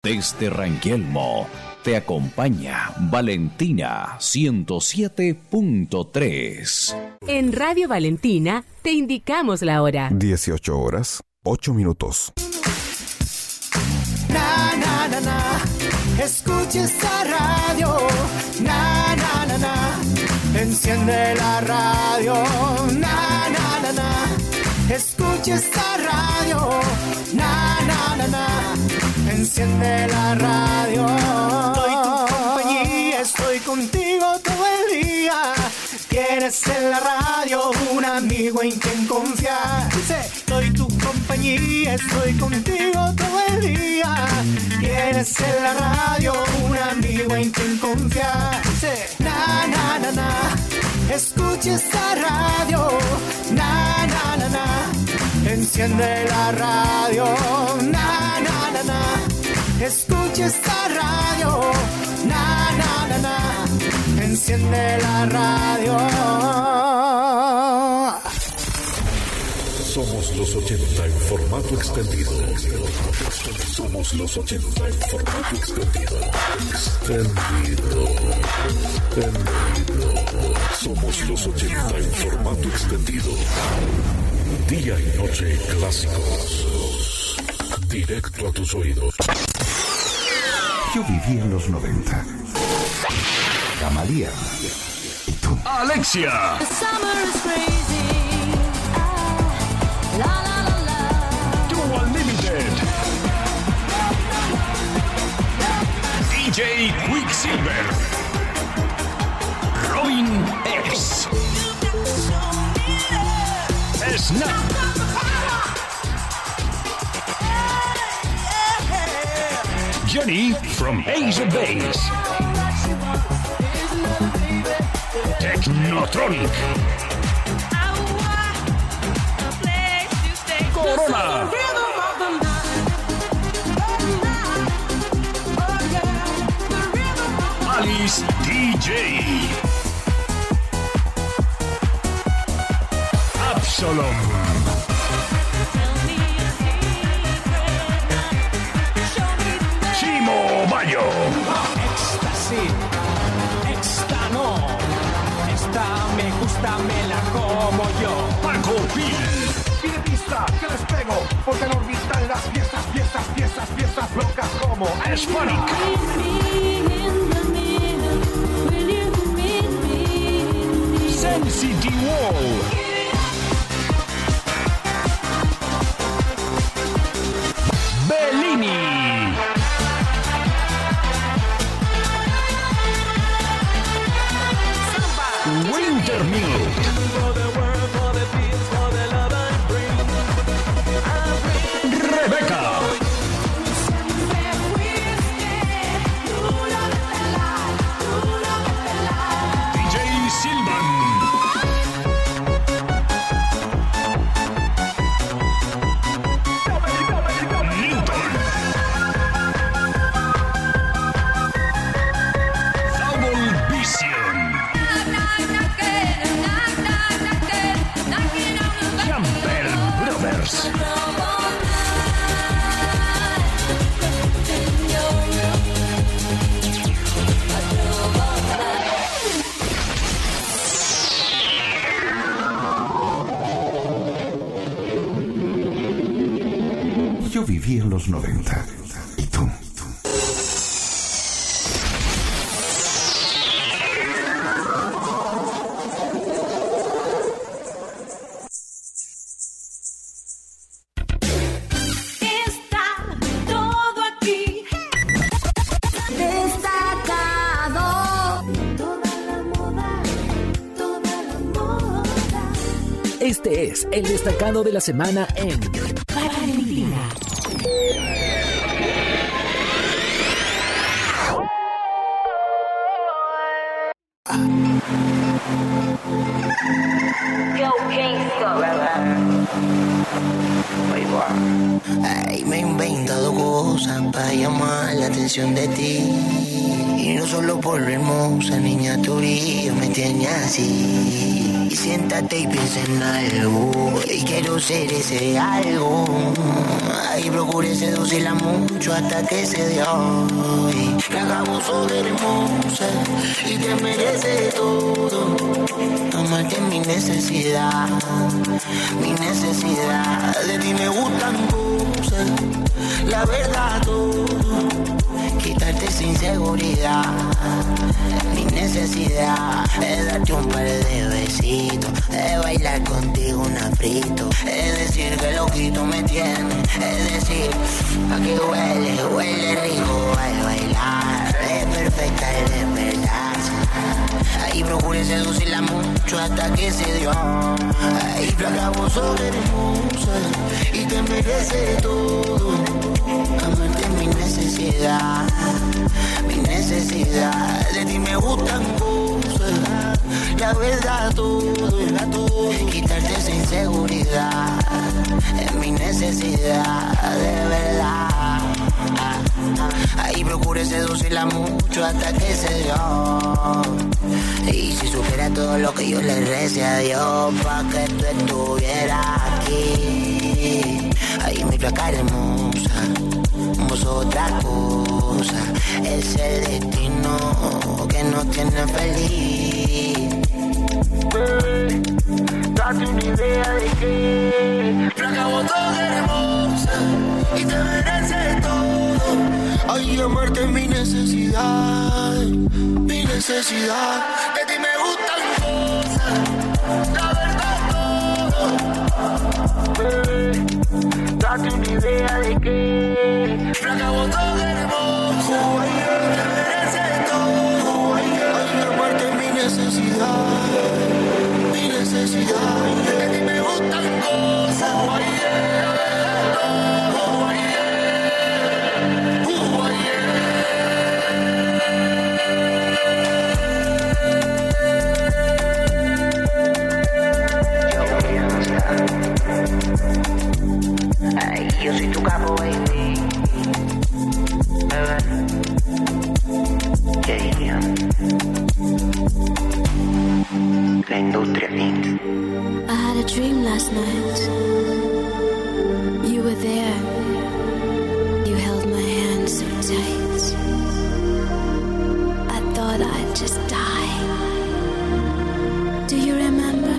Desde Rangelmo te acompaña Valentina 107.3. En Radio Valentina te indicamos la hora. 18 horas, 8 minutos. Na, na, na, na. Escucha esta radio. Na, na, na, na. Enciende la radio. Na, na, na, na. Escucha esta radio. Na, na, na, na. Enciende la radio. Soy tu compañía, estoy contigo todo el día. Tienes en la radio un amigo en quien confiar. Soy tu compañía, estoy contigo todo el día. Tienes en la radio un amigo en quien confiar. Na, na, na, na. Escucha esta radio. Na, na, na, na. Enciende la radio. Na, na, na, na. Escucha esta radio. Na, na, na, na. Enciende la radio. Somos los 80 en formato extendido. Somos los 80 en formato extendido. Somos los 80 en formato extendido. Día y noche clásicos. Directo a tus oídos. Yo viví en los 90. Gamaliel. ¿Y tú? Alexia. Duo Unlimited. DJ Quicksilver. Robin X. Snap. Jenny from Ace of Base. Technotronic. Corona. Alice DJ. Absalom. Chimo Bayo. Éxtasis. Esta no. Esta me gusta, me la como yo. Paco Pil. Pide pista, que les pego, porque en orbital las fiestas locas como Hispanic. Sensity Wall. Bellini. Wintermute. Rebecca. DJ Silvan. Newton. Double Vision. Jumper Brothers. Yo viví en los 90. ¿Y tú? Está todo aquí destacado. Toda la moda. Este es el destacado de la semana en Valentina. Ay, me he inventado cosas para llamar la atención de ti. Y no solo por la hermosa niña, tu brillo me tiene así. Y siéntate y piensa en algo, y quiero ser ese algo. Y procuré seducirla mucho hasta que se dio. Y la hagamos hermosa y te merece todo. Amarte es mi necesidad, mi necesidad. De ti me gustan cosas, la verdad todo. Quitarte esa inseguridad, mi necesidad es darte un par de besitos, es bailar contigo un afrito, es decir que loquito me tiene, es decir, a que huele rico al bailar, es perfecta el despertarse. Ahí procuré seducirla mucho hasta que se dio. Ahí flaca, vos sos hermosa y te merece todo. Amarte es mi necesidad, mi necesidad. De ti me gustan cosas, la verdad todo. Quitarte esa inseguridad es mi necesidad, de verdad. Ahí procuré seducirla mucho hasta que se dio. Y si supiera todo lo que yo le recé a Dios pa' que tú estuvieras aquí. Ahí mi flaca hermosa, vos otra cosa. Es el destino que nos tiene feliz. Date una idea de que flaca, vos sos hermosa y te mereces todo. Ay, amarte es mi necesidad, mi necesidad. De ti me gustan cosas, la verdad todo. Date una idea de que flaca, vos sos hermosa y te mereces todo. Ay, amarte es mi necesidad, mi necesidad. De ti me gustan cosas, ay, yo soy tu capo, baby. Yeah. La industria Inc. I had a dream last night. You were there. You held my hand so tight. I thought I'd just die. Do you remember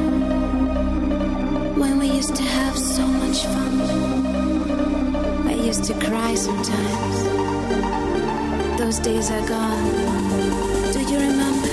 when we used to have so much fun? I used to cry sometimes. Those days are gone. Do you remember?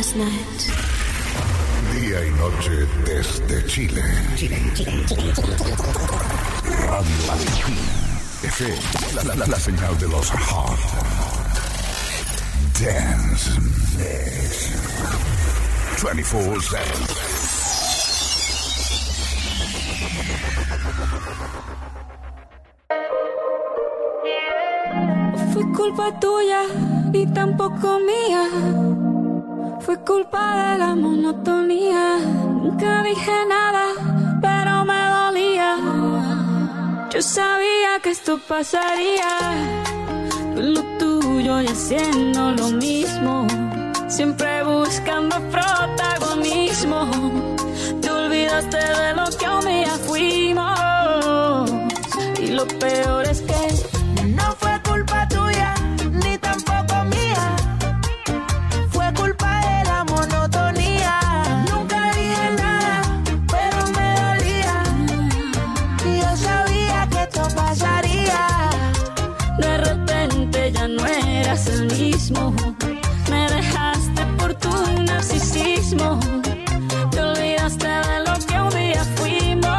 last night. Día y noche desde Chile. Radio Valentina FM, la señal de los hot dance mix 24/7. Fue culpa tuya y tampoco mía. Fue culpa de la monotonía. Nunca dije nada, pero me dolía. Yo sabía que esto pasaría. Tú en lo tuyo y haciendo lo mismo. Siempre buscando protagonismo. Te olvidaste de lo que un día fuimos. Y lo peor es que no fue culpa tuya, ni tampoco mía. Fue culpa de la monotonía. Nunca dije nada, pero me dolía. Y yo sabía que esto pasaría. De repente ya no eras el mismo. Me dejaste por tu narcisismo. Te olvidaste de lo que un día fuimos.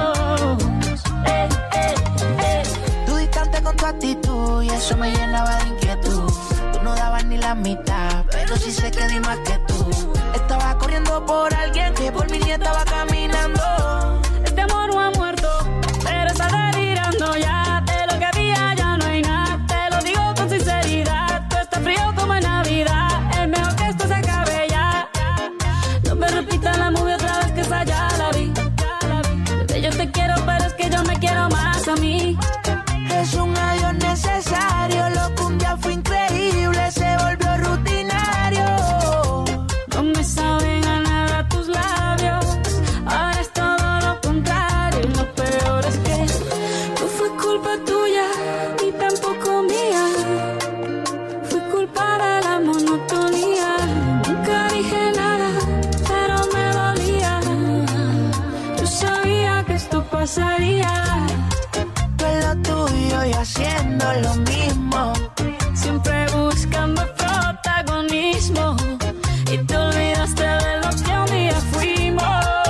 Tú distante con tu actitud y eso me llenaba de inquietud. Tú no dabas ni la mitad, pero sí sé que di más que tú. Estaba corriendo por alguien que por mí ni estaba caminando. Este amor no ha muerto, pero está delirando ya. De lo que había ya no hay nada. Te lo digo con sinceridad. Tú estás frío como en Navidad. Es mejor que esto se acabe ya. No me repita la movie otra vez, que esa ya la vi. Bebé, yo te quiero, pero es que yo me quiero más a mí. Es un adiós necesario. Lo que un día fue increíble se volvió rutinario. No me saben a nada tus labios. Ahora es todo lo contrario. Y lo peor es que no fue culpa tuya, ni tampoco mía. Fue culpa de la monotonía. Nunca dije nada, pero me dolía. Yo sabía que esto pasaría. Tú en lo tuyo y haciendo lo mismo. Siempre buscando protagonismo. Y te olvidaste de lo que un día fuimos.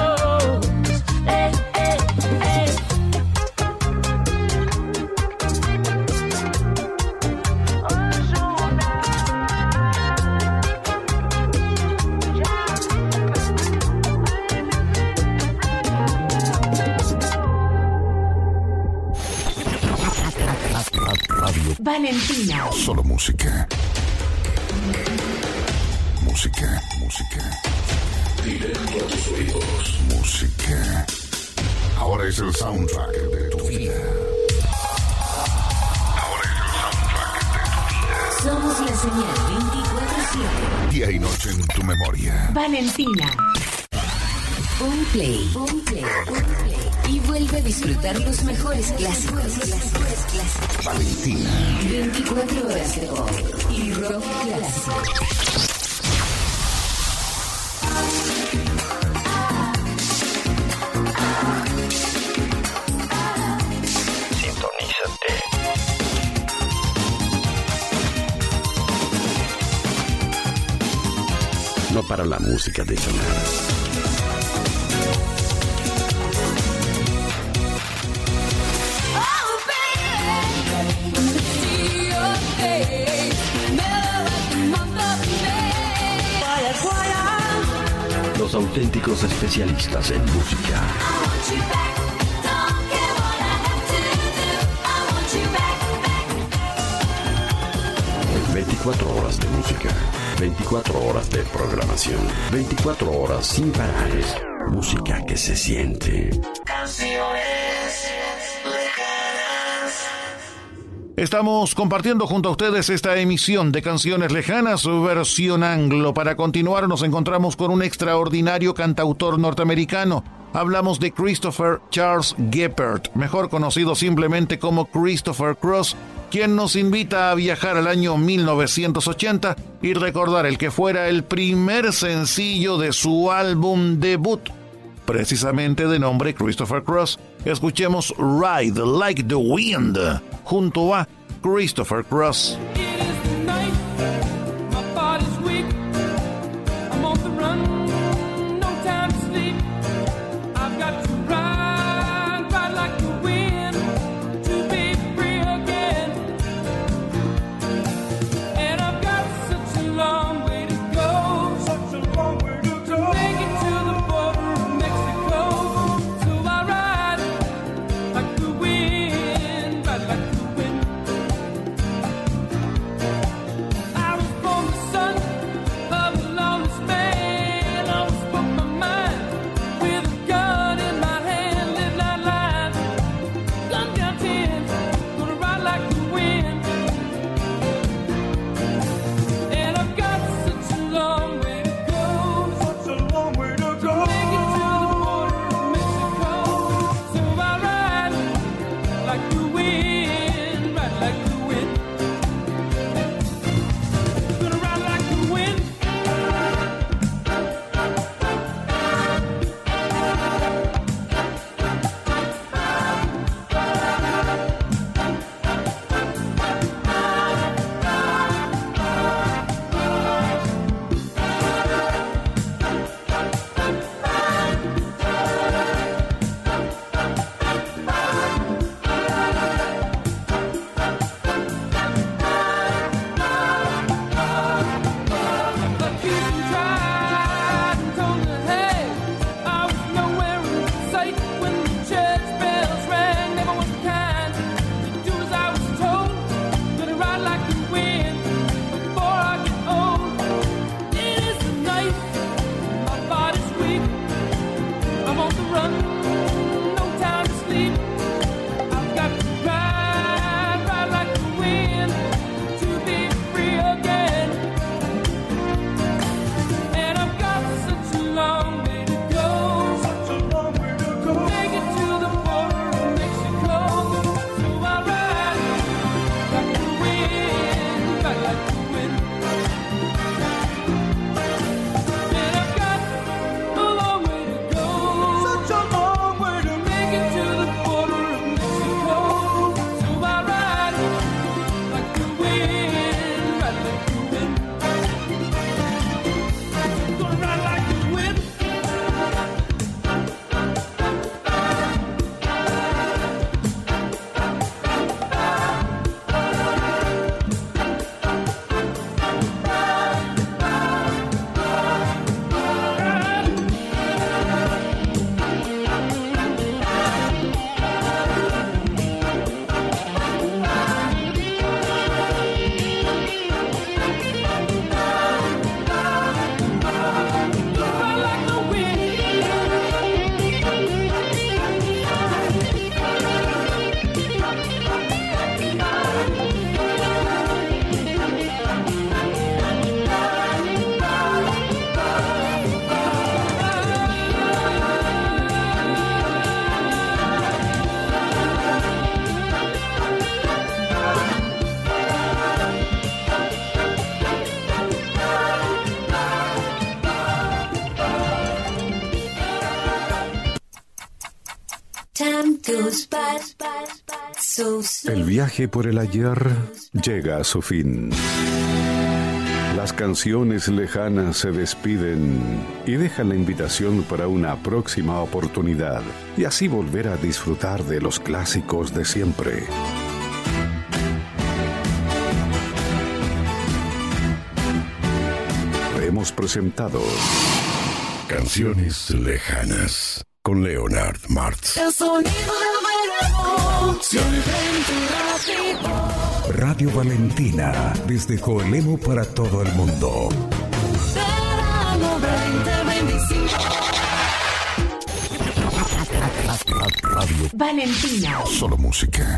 Radio Valentina. Solo música. Música, música. Directo a tus oídos. Música. Ahora es el soundtrack de tu vida. Ahora es el soundtrack de tu vida. Somos la señal 24/7. Día y noche en tu memoria. Valentina. Un play. Y vuelve a disfrutar los mejores clásicos. Valentina. 24 horas de pop y rock clásico. Sintonízate. No para la música de sonar. Los auténticos especialistas en música. 24 horas de música, 24 horas de programación, 24 horas sin parar. Música que se siente. Estamos compartiendo junto a ustedes esta emisión de Canciones Lejanas, versión anglo. Para continuar nos encontramos con un extraordinario cantautor norteamericano. Hablamos de Christopher Charles Geppert, mejor conocido simplemente como Christopher Cross, quien nos invita a viajar al año 1980 y recordar el que fuera el primer sencillo de su álbum debut, precisamente de nombre Christopher Cross. Escuchemos Ride Like the Wind junto a Christopher Cross. My body's weak. I'm on El viaje por el ayer llega a su fin. Las canciones lejanas se despiden y dejan la invitación para una próxima oportunidad y así volver a disfrutar de los clásicos de siempre. Hemos presentado Canciones lejanas con Leonard Martz. El sonido del verano, siempre en tu radio. Radio Valentina, desde Joelemo para todo el mundo. Verano 2025. Radio Valentina. Solo música.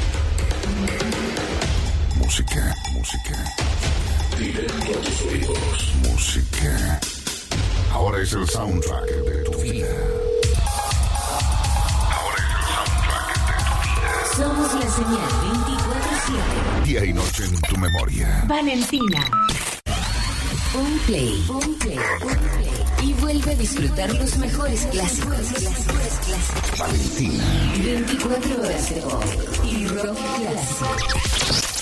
Música, música. Directo a tus oídos. Música. Ahora es el soundtrack de tu vida. Ahora es el soundtrack de tu vida. Somos la señal 24/7. Día y noche en tu memoria. Valentina. Un play. Y vuelve a disfrutar los mejores clásicos. Valentina. 24 horas de pop y rock clásico.